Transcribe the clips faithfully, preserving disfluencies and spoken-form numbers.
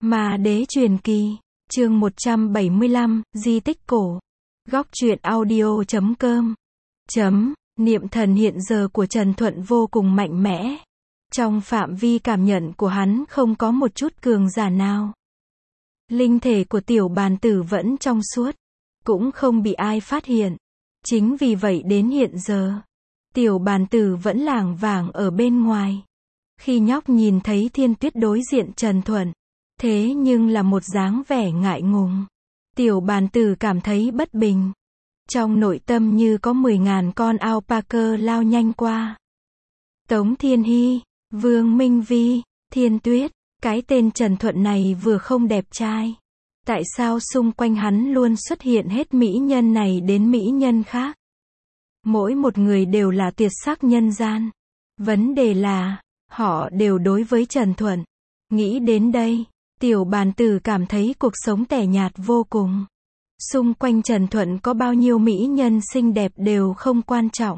Ma đế truyền kỳ, chương một trăm bảy mươi lăm, di tích cổ. Góc truyện audio chấm com. Chấm, niệm thần hiện giờ của Trần Thuận vô cùng mạnh mẽ. Trong phạm vi cảm nhận của hắn không có một chút cường giả nào. Linh thể của tiểu bàn tử vẫn trong suốt, cũng không bị ai phát hiện. Chính vì vậy đến hiện giờ, tiểu bàn tử vẫn lảng vảng ở bên ngoài. Khi nhóc nhìn thấy Thiên Tuyết đối diện Trần Thuận, thế nhưng là một dáng vẻ ngại ngùng. Tiểu bàn tử cảm thấy bất bình. Trong nội tâm như có mười ngàn con alpaca lao nhanh qua. Tống Thiên Hy, Vương Minh Vi, Thiên Tuyết, cái tên Trần Thuận này vừa không đẹp trai. Tại sao xung quanh hắn luôn xuất hiện hết mỹ nhân này đến mỹ nhân khác? Mỗi một người đều là tuyệt sắc nhân gian. Vấn đề là, họ đều đối với Trần Thuận. Nghĩ đến đây, tiểu bàn tử cảm thấy cuộc sống tẻ nhạt vô cùng. Xung quanh Trần Thuận có bao nhiêu mỹ nhân xinh đẹp đều không quan trọng.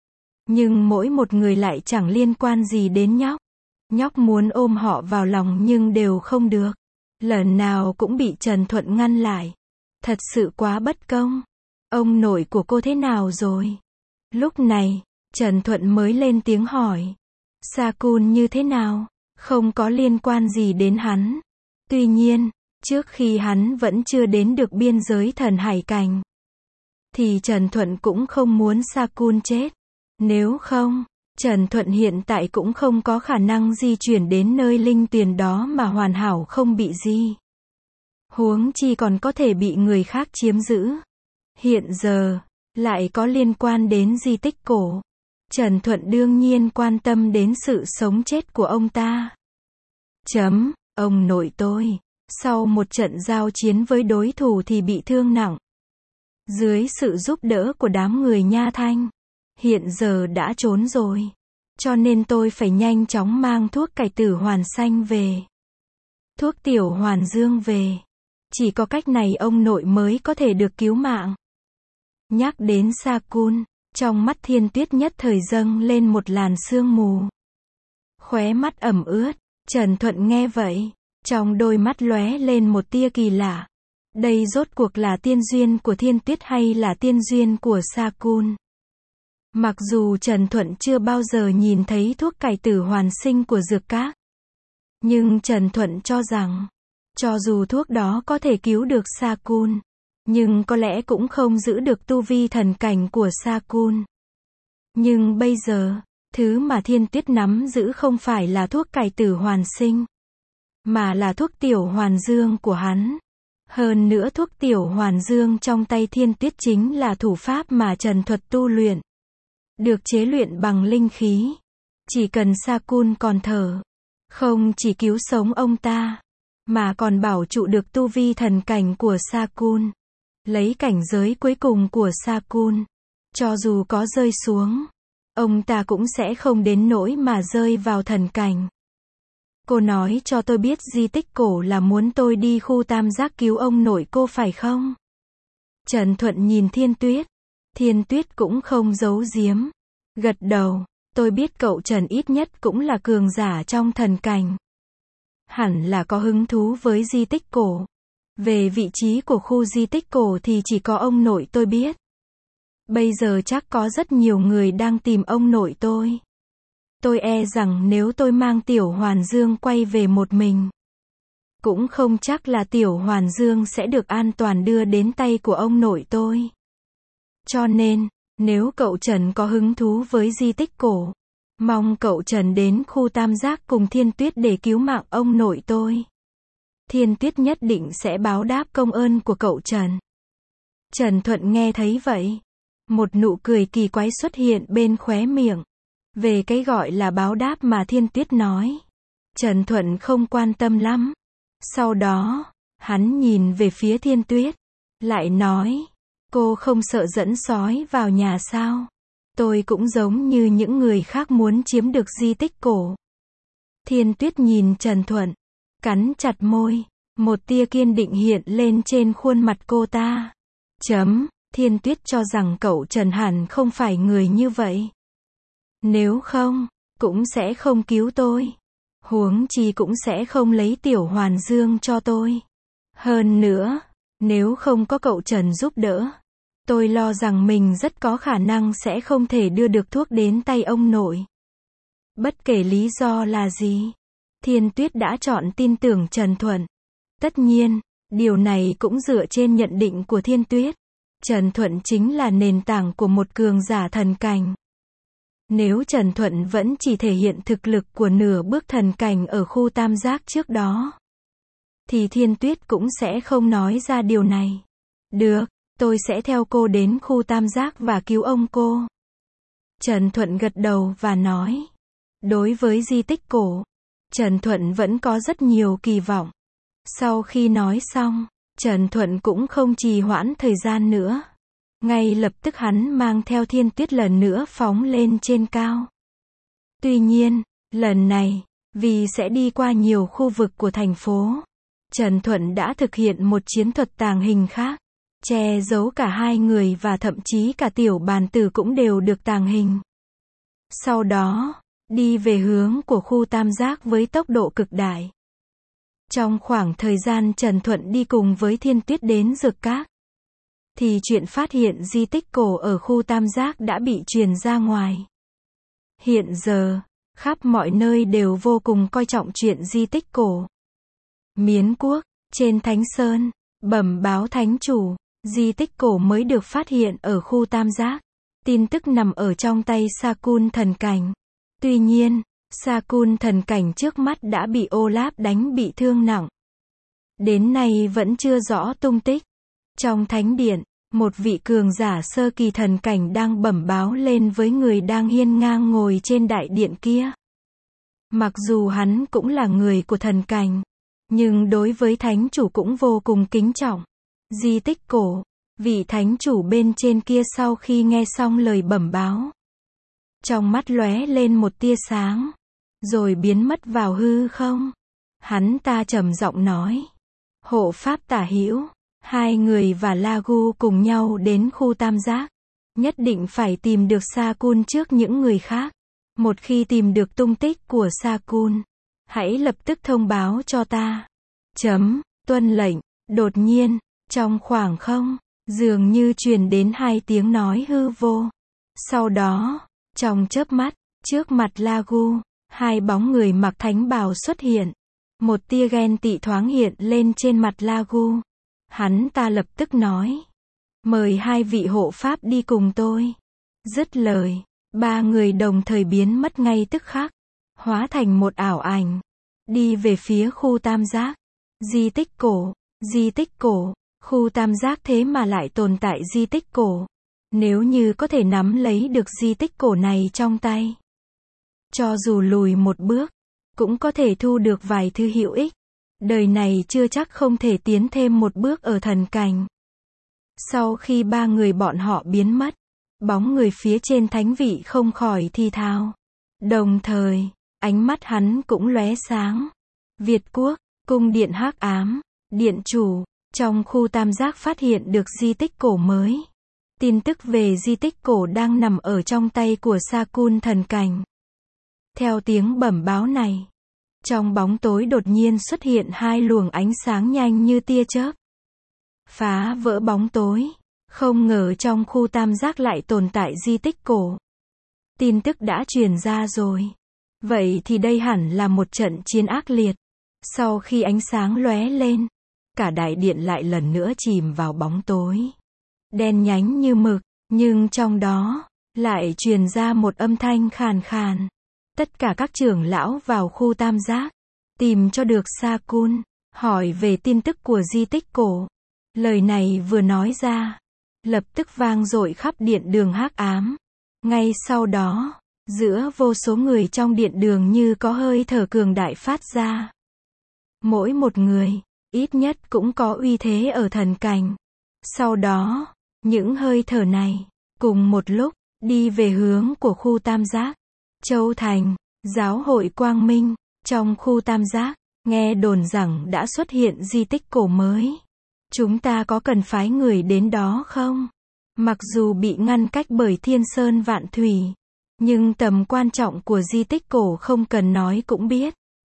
Nhưng mỗi một người lại chẳng liên quan gì đến nhóc. Nhóc muốn ôm họ vào lòng nhưng đều không được. Lần nào cũng bị Trần Thuận ngăn lại. Thật sự quá bất công. Ông nội của cô thế nào rồi? Lúc này, Trần Thuận mới lên tiếng hỏi. Sakun như thế nào? Không có liên quan gì đến hắn. Tuy nhiên, trước khi hắn vẫn chưa đến được biên giới thần hải cảnh, thì Trần Thuận cũng không muốn Sakun chết. Nếu không, Trần Thuận hiện tại cũng không có khả năng di chuyển đến nơi linh tuyền đó mà hoàn hảo không bị gì. Huống chi còn có thể bị người khác chiếm giữ. Hiện giờ, lại có liên quan đến di tích cổ. Trần Thuận đương nhiên quan tâm đến sự sống chết của ông ta. Chấm, ông nội tôi, sau một trận giao chiến với đối thủ thì bị thương nặng. Dưới sự giúp đỡ của đám người Nha Thanh, hiện giờ đã trốn rồi. Cho nên tôi phải nhanh chóng mang thuốc cải tử hoàn xanh về. Thuốc tiểu hoàn dương về. Chỉ có cách này ông nội mới có thể được cứu mạng. Nhắc đến Sakun, trong mắt Thiên Tuyết nhất thời dâng lên một làn sương mù. Khóe mắt ẩm ướt, Trần Thuận nghe vậy, trong đôi mắt lóe lên một tia kỳ lạ. Đây rốt cuộc là tiên duyên của Thiên Tuyết hay là tiên duyên của Sakun? Mặc dù Trần Thuận chưa bao giờ nhìn thấy thuốc cải tử hoàn sinh của dược các, nhưng Trần Thuận cho rằng, cho dù thuốc đó có thể cứu được Sakun, nhưng có lẽ cũng không giữ được tu vi thần cảnh của Sakun. Nhưng bây giờ, thứ mà Thiên Tuyết nắm giữ không phải là thuốc cải tử hoàn sinh, mà là thuốc tiểu hoàn dương của hắn. Hơn nữa thuốc tiểu hoàn dương trong tay Thiên Tuyết chính là thủ pháp mà Trần Thuận tu luyện. Được chế luyện bằng linh khí. Chỉ cần Sakun còn thở, không chỉ cứu sống ông ta, mà còn bảo trụ được tu vi thần cảnh của Sakun. Lấy cảnh giới cuối cùng của Sakun, cho dù có rơi xuống, ông ta cũng sẽ không đến nỗi mà rơi vào thần cảnh. Cô nói cho tôi biết di tích cổ là muốn tôi đi khu tam giác cứu ông nội cô phải không? Trần Thuận nhìn Thiên Tuyết. Thiên Tuyết cũng không giấu giếm. Gật đầu, tôi biết cậu Trần ít nhất cũng là cường giả trong thần cảnh. Hẳn là có hứng thú với di tích cổ. Về vị trí của khu di tích cổ thì chỉ có ông nội tôi biết. Bây giờ chắc có rất nhiều người đang tìm ông nội tôi. Tôi e rằng nếu tôi mang tiểu hoàn dương quay về một mình, cũng không chắc là tiểu hoàn dương sẽ được an toàn đưa đến tay của ông nội tôi. Cho nên, nếu cậu Trần có hứng thú với di tích cổ, mong cậu Trần đến khu tam giác cùng Thiên Tuyết để cứu mạng ông nội tôi. Thiên Tuyết nhất định sẽ báo đáp công ơn của cậu Trần. Trần Thuận nghe thấy vậy, một nụ cười kỳ quái xuất hiện bên khóe miệng. Về cái gọi là báo đáp mà Thiên Tuyết nói, Trần Thuận không quan tâm lắm. Sau đó, hắn nhìn về phía Thiên Tuyết, lại nói, cô không sợ dẫn sói vào nhà sao? Tôi cũng giống như những người khác muốn chiếm được di tích cổ. Thiên Tuyết nhìn Trần Thuận, cắn chặt môi, một tia kiên định hiện lên trên khuôn mặt cô ta. Chấm, Thiên Tuyết cho rằng cậu Trần hẳn không phải người như vậy. Nếu không, cũng sẽ không cứu tôi. Huống chi cũng sẽ không lấy Tiểu Hoàn Dương cho tôi. Hơn nữa, nếu không có cậu Trần giúp đỡ, tôi lo rằng mình rất có khả năng sẽ không thể đưa được thuốc đến tay ông nội. Bất kể lý do là gì, Thiên Tuyết đã chọn tin tưởng Trần Thuận. Tất nhiên, điều này cũng dựa trên nhận định của Thiên Tuyết. Trần Thuận chính là nền tảng của một cường giả thần cảnh. Nếu Trần Thuận vẫn chỉ thể hiện thực lực của nửa bước thần cảnh ở khu tam giác trước đó, thì Thiên Tuyết cũng sẽ không nói ra điều này. Được, tôi sẽ theo cô đến khu tam giác và cứu ông cô. Trần Thuận gật đầu và nói. Đối với di tích cổ, Trần Thuận vẫn có rất nhiều kỳ vọng. Sau khi nói xong, Trần Thuận cũng không trì hoãn thời gian nữa. Ngay lập tức hắn mang theo Thiên Tuyết lần nữa phóng lên trên cao. Tuy nhiên, lần này, vì sẽ đi qua nhiều khu vực của thành phố, Trần Thuận đã thực hiện một chiến thuật tàng hình khác, che giấu cả hai người và thậm chí cả Tiểu Bàn Tử cũng đều được tàng hình. Sau đó, đi về hướng của khu tam giác với tốc độ cực đại. Trong khoảng thời gian Trần Thuận đi cùng với Thiên Tuyết đến Dược Các, thì chuyện phát hiện di tích cổ ở khu tam giác đã bị truyền ra ngoài. Hiện giờ, khắp mọi nơi đều vô cùng coi trọng chuyện di tích cổ. Miến Quốc, trên Thánh Sơn, bẩm báo thánh chủ, di tích cổ mới được phát hiện ở khu tam giác. Tin tức nằm ở trong tay Sa-cun thần cảnh. Tuy nhiên, Sa-cun thần cảnh trước mắt đã bị Olaf đánh bị thương nặng. Đến nay vẫn chưa rõ tung tích. Trong thánh điện, một vị cường giả sơ kỳ thần cảnh đang bẩm báo lên với người đang hiên ngang ngồi trên đại điện kia. Mặc dù hắn cũng là người của thần cảnh, nhưng đối với thánh chủ cũng vô cùng kính trọng. Di tích cổ, vị thánh chủ bên trên kia sau khi nghe xong lời bẩm báo, trong mắt lóe lên một tia sáng, rồi biến mất vào hư không. Hắn ta trầm giọng nói. Hộ pháp tả hữu, hai người và Lagu cùng nhau đến khu tam giác. Nhất định phải tìm được Sa-cun trước những người khác. Một khi tìm được tung tích của Sa-cun, hãy lập tức thông báo cho ta. Chấm, tuân lệnh. Đột nhiên, trong khoảng không, dường như truyền đến hai tiếng nói hư vô. Sau đó, trong chớp mắt, trước mặt Lagu, hai bóng người mặc thánh bào xuất hiện. Một tia ghen tị thoáng hiện lên trên mặt Lagu. Hắn ta lập tức nói. Mời hai vị hộ pháp đi cùng tôi. Dứt lời, ba người đồng thời biến mất ngay tức khắc, hóa thành một ảo ảnh, đi về phía khu tam giác. Di tích cổ, di tích cổ, khu tam giác thế mà lại tồn tại di tích cổ. Nếu như có thể nắm lấy được di tích cổ này trong tay, cho dù lùi một bước, cũng có thể thu được vài thứ hữu ích. Đời này chưa chắc không thể tiến thêm một bước ở thần cảnh. Sau khi ba người bọn họ biến mất, bóng người phía trên thánh vị không khỏi thi thào. Đồng thời, ánh mắt hắn cũng lóe sáng. Việt Quốc, cung điện hắc ám, điện chủ, trong khu tam giác phát hiện được di tích cổ mới. Tin tức về di tích cổ đang nằm ở trong tay của Sa-cun thần cảnh. Theo tiếng bẩm báo này, trong bóng tối đột nhiên xuất hiện hai luồng ánh sáng nhanh như tia chớp, phá vỡ bóng tối. Không ngờ trong khu tam giác lại tồn tại di tích cổ. Tin tức đã truyền ra rồi. Vậy thì đây hẳn là một trận chiến ác liệt. Sau khi ánh sáng lóe lên, cả đại điện lại lần nữa chìm vào bóng tối đen nhánh như mực, nhưng trong đó lại truyền ra một âm thanh khàn khàn. Tất cả các trưởng lão vào khu tam giác, tìm cho được Sa-cun, hỏi về tin tức của di tích cổ. Lời này vừa nói ra, lập tức vang dội khắp điện đường hắc ám. Ngay sau đó, giữa vô số người trong điện đường như có hơi thở cường đại phát ra. Mỗi một người, ít nhất cũng có uy thế ở thần cảnh. Sau đó, những hơi thở này, cùng một lúc, đi về hướng của khu tam giác. Châu Thành, giáo hội Quang Minh, trong khu tam giác, nghe đồn rằng đã xuất hiện di tích cổ mới. Chúng ta có cần phái người đến đó không? Mặc dù bị ngăn cách bởi thiên sơn vạn thủy, nhưng tầm quan trọng của di tích cổ không cần nói cũng biết.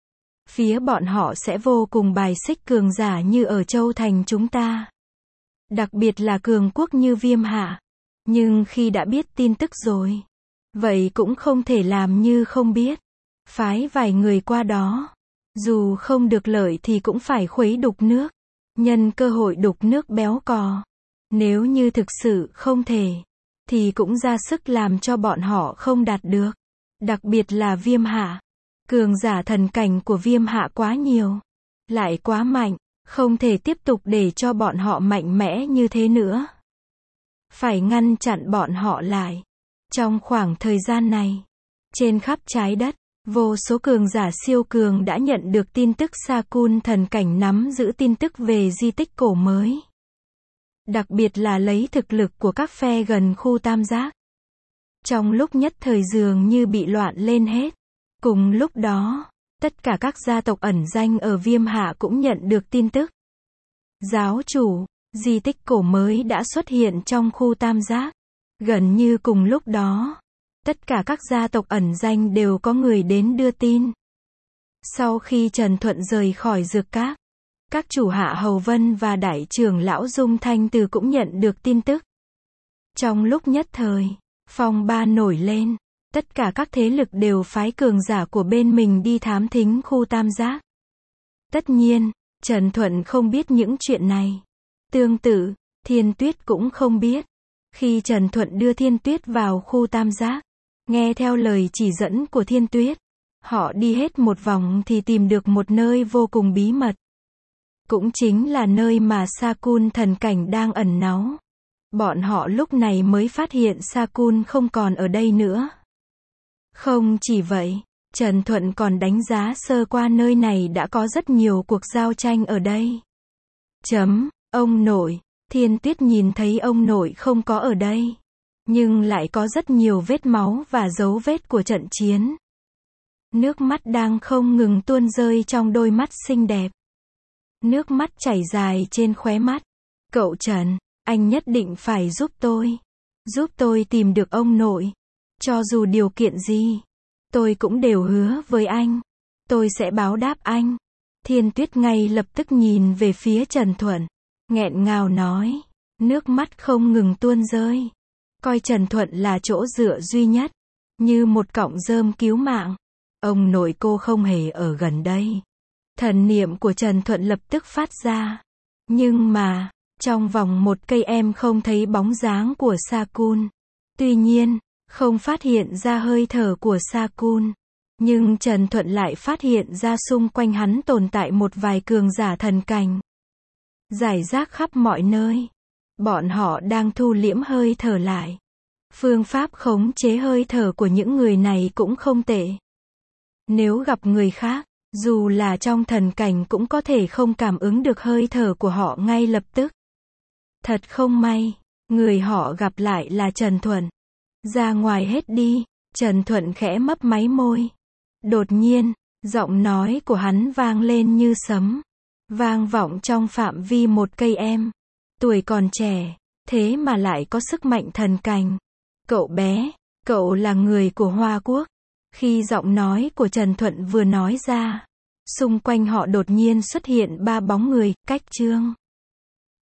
phía bọn họ sẽ vô cùng bài xích cường giả như ở Châu Thành chúng ta. Đặc biệt là cường quốc như Viêm Hạ. Nhưng khi đã biết tin tức rồi, vậy cũng không thể làm như không biết. Phái vài người qua đó. Dù không được lợi thì cũng phải khuấy đục nước. Nhân cơ hội đục nước béo cò. Nếu như thực sự không thể, thì cũng ra sức làm cho bọn họ không đạt được. Đặc biệt là Viêm Hạ. Cường giả thần cảnh của Viêm Hạ quá nhiều. Lại quá mạnh. Không thể tiếp tục để cho bọn họ mạnh mẽ như thế nữa. Phải ngăn chặn bọn họ lại. Trong khoảng thời gian này, trên khắp trái đất, vô số cường giả siêu cường đã nhận được tin tức Sa Cun thần cảnh nắm giữ tin tức về di tích cổ mới. Đặc biệt là lấy thực lực của các phe gần khu tam giác. Trong lúc nhất thời dường như bị loạn lên hết. Cùng lúc đó, tất cả các gia tộc ẩn danh ở Viêm Hạ cũng nhận được tin tức. Giáo chủ, di tích cổ mới đã xuất hiện trong khu tam giác. Gần như cùng lúc đó, tất cả các gia tộc ẩn danh đều có người đến đưa tin. Sau khi Trần Thuận rời khỏi dược các, các chủ hạ Hầu Vân và đại trưởng lão Dung Thanh Từ cũng nhận được tin tức. Trong lúc nhất thời, phong ba nổi lên, tất cả các thế lực đều phái cường giả của bên mình đi thám thính khu tam giác. Tất nhiên, Trần Thuận không biết những chuyện này. Tương tự, Thiên Tuyết cũng không biết. Khi Trần Thuận đưa Thiên Tuyết vào khu tam giác, nghe theo lời chỉ dẫn của Thiên Tuyết, họ đi hết một vòng thì tìm được một nơi vô cùng bí mật. Cũng chính là nơi mà Sa Cun thần cảnh đang ẩn náu. Bọn họ lúc này mới phát hiện Sa Cun không còn ở đây nữa. Không chỉ vậy, Trần Thuận còn đánh giá sơ qua nơi này đã có rất nhiều cuộc giao tranh ở đây. Chấm, ông nội. Thiên Tuyết nhìn thấy ông nội không có ở đây. Nhưng lại có rất nhiều vết máu và dấu vết của trận chiến. Nước mắt đang không ngừng tuôn rơi trong đôi mắt xinh đẹp. Nước mắt chảy dài trên khóe mắt. Cậu Trần, anh nhất định phải giúp tôi. Giúp tôi tìm được ông nội. Cho dù điều kiện gì, tôi cũng đều hứa với anh. Tôi sẽ báo đáp anh. Thiên Tuyết ngay lập tức nhìn về phía Trần Thuận. Nghẹn ngào nói. Nước mắt không ngừng tuôn rơi. Coi Trần Thuận là chỗ dựa duy nhất. Như một cọng rơm cứu mạng. Ông nội cô không hề ở gần đây. Thần niệm của Trần Thuận lập tức phát ra. Nhưng mà, trong vòng một cây em không thấy bóng dáng của Sa Cun. Tuy nhiên, không phát hiện ra hơi thở của Sa Cun. Nhưng Trần Thuận lại phát hiện ra xung quanh hắn tồn tại một vài cường giả thần cảnh. Rải rác khắp mọi nơi. Bọn họ đang thu liễm hơi thở lại. Phương pháp khống chế hơi thở của những người này cũng không tệ. Nếu gặp người khác, dù là trong thần cảnh cũng có thể không cảm ứng được hơi thở của họ ngay lập tức. Thật không may, người họ gặp lại là Trần Thuận. Ra ngoài hết đi, Trần Thuận khẽ mấp máy môi. Đột nhiên, giọng nói của hắn vang lên như sấm. Vang vọng trong phạm vi một cây em. Tuổi còn trẻ, thế mà lại có sức mạnh thần cảnh. Cậu bé, cậu là người của Hoa Quốc. Khi giọng nói của Trần Thuận vừa nói ra, xung quanh họ đột nhiên xuất hiện ba bóng người, Cách Trương,